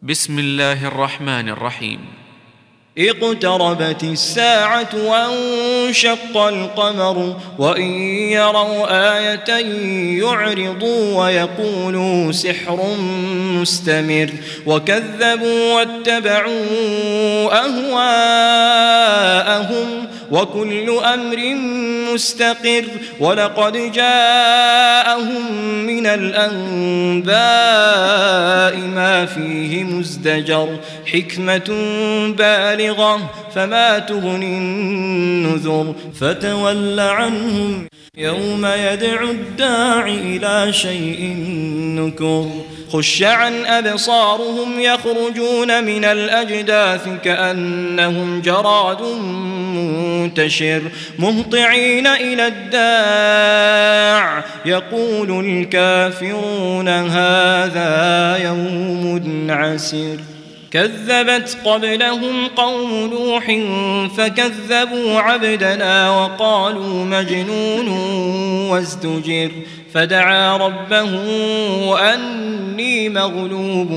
بسم الله الرحمن الرحيم. اقتربت الساعة وانشق القمر وإن يروا آية يعرضوا ويقولوا سحر مستمر وكذبوا واتبعوا أهواءهم وكل أمر مستقر ولقد جاءهم من الأنباء ما فيه مزدجر حكمة بالغة فما تغني النذر فتول عنهم يوم يدعو الداع إلى شيء نكر خش عن أبصارهم يخرجون من الأجداث كأنهم جراد منتشر مهطعين إلى الداع يقول الكافرون هذا يوم عسر كذبت قبلهم قوم نوح فكذبوا عبدنا وقالوا مجنون وازدجر فدعا ربه أني مغلوب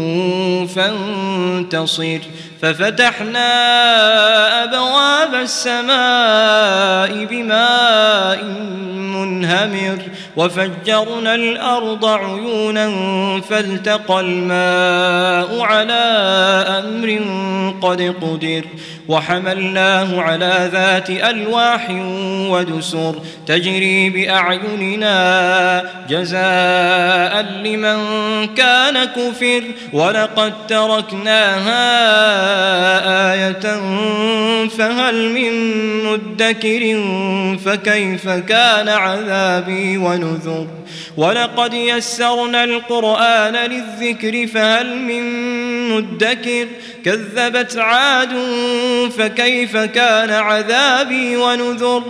فانتصر ففتحنا أبواب السماء بماء منهمر وفجرنا الأرض عيونا فالتقى الماء على أمر قد قدر وحملناه على ذات ألواح ودسر تجري بأعيننا جزاء لمن كان كفر ولقد تركناها آية فهل من مدكر فكيف كان عذابي ونذر ولقد يسرنا القرآن للذكر فهل من مدكر كذبت عاد فكيف كان عذابي ونذر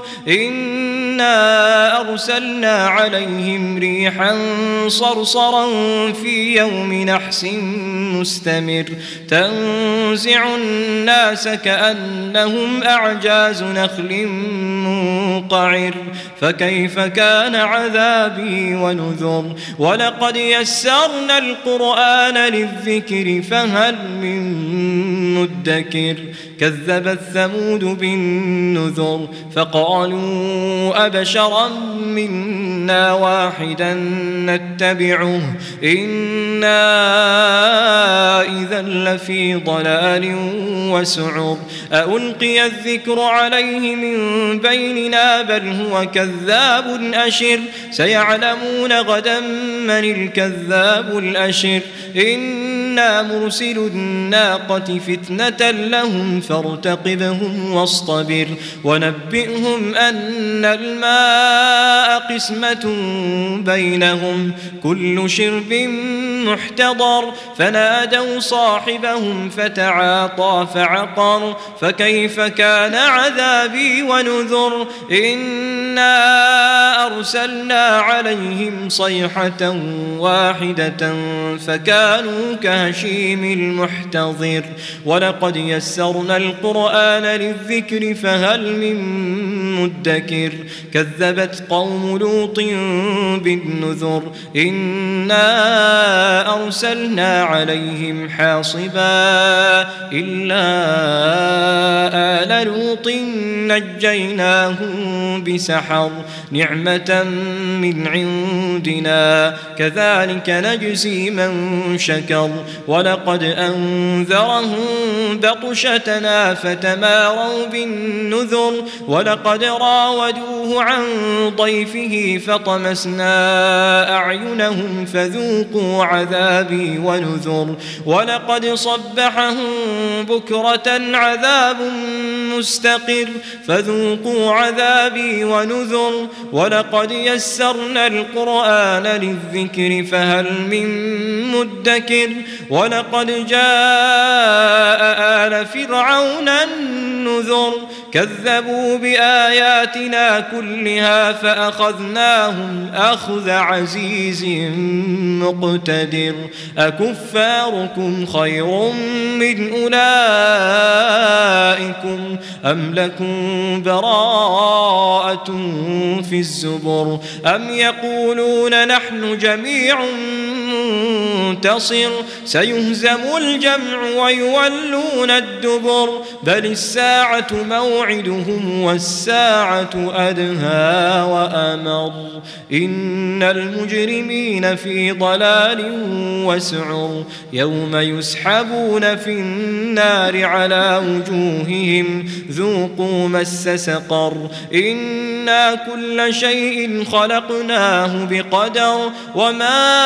إنا أرسلنا عليهم ريحا صرصرا في يوم نحس مستمر تنزع الناس كأنهم أعجاز نخل منقعر فكيف كان عذابي ونذر ولقد يسرنا القرآن للذكر فهل من مدكر كذبت ثمود بالنذر فقالوا أبشرا منا واحدا نتبعه إنا إذا لفي ضلال وسعر ألقي الذكر عليه من بيننا بل هو كذاب أشر سيعلمون غدا من الكذاب الأشر إنا مرسل الناقة فتنة لهم فارتقبهم واصطبر ونبئهم أن الماء قسمة بينهم كل شرب محتضر فنادوا صاحبهم فتعاطى فعقر فكيف كان عذابي ونذر إنا أرسلنا عليهم صيحة واحدة فكانوا كهشيم المحتضر ولقد يسرنا القرآن للذكر فهل من مدكر كذبت قوم لوط بالنذر إنا أرسلنا عليهم حاصبا إلا آل لوط نجيناهم بسحر نعمة من عندنا كذلك نجزي من شكر ولقد أنذرهم بطشتنا فتماروا بالنذر ولقد راودوه عن ضيفه فطمسنا أعينهم فذوقوا عذابي ونذر ولقد صبحهم بكرة عذاب مستقر فذوقوا عذابي ونذر ولقد يسرنا القرآن للذكر فهل من مدكر ولقد جاء آل فرعون النذر كذبوا بآياتنا كلها فأخذناهم أخذ عزيز مقتدر أكفاركم خير من أولئكم أم لكم براءة في الزبر أم يقولون نحن نحن جميع منتصر سيهزم الجمع ويولون الدبر بل الساعة موعدهم والساعة أدهى وأمر إن المجرمين في ضلال وسعر يوم يسحبون في النار على وجوههم ذوقوا مس سقر إنا كل شيء خلقناه بقدر وما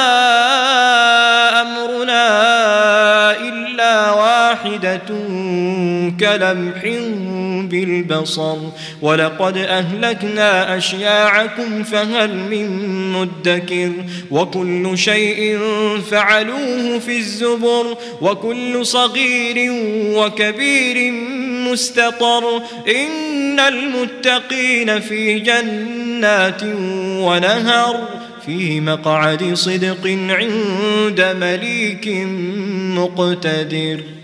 أمرنا إلا واحدة كلمح بالبصر ولقد أهلكنا أشياعكم فهل من مدكر وكل شيء فعلوه في الزبر وكل صغير وكبير مستطر إن المتقين في جنات ونهر في مقعد صدق عند مليك مقتدر.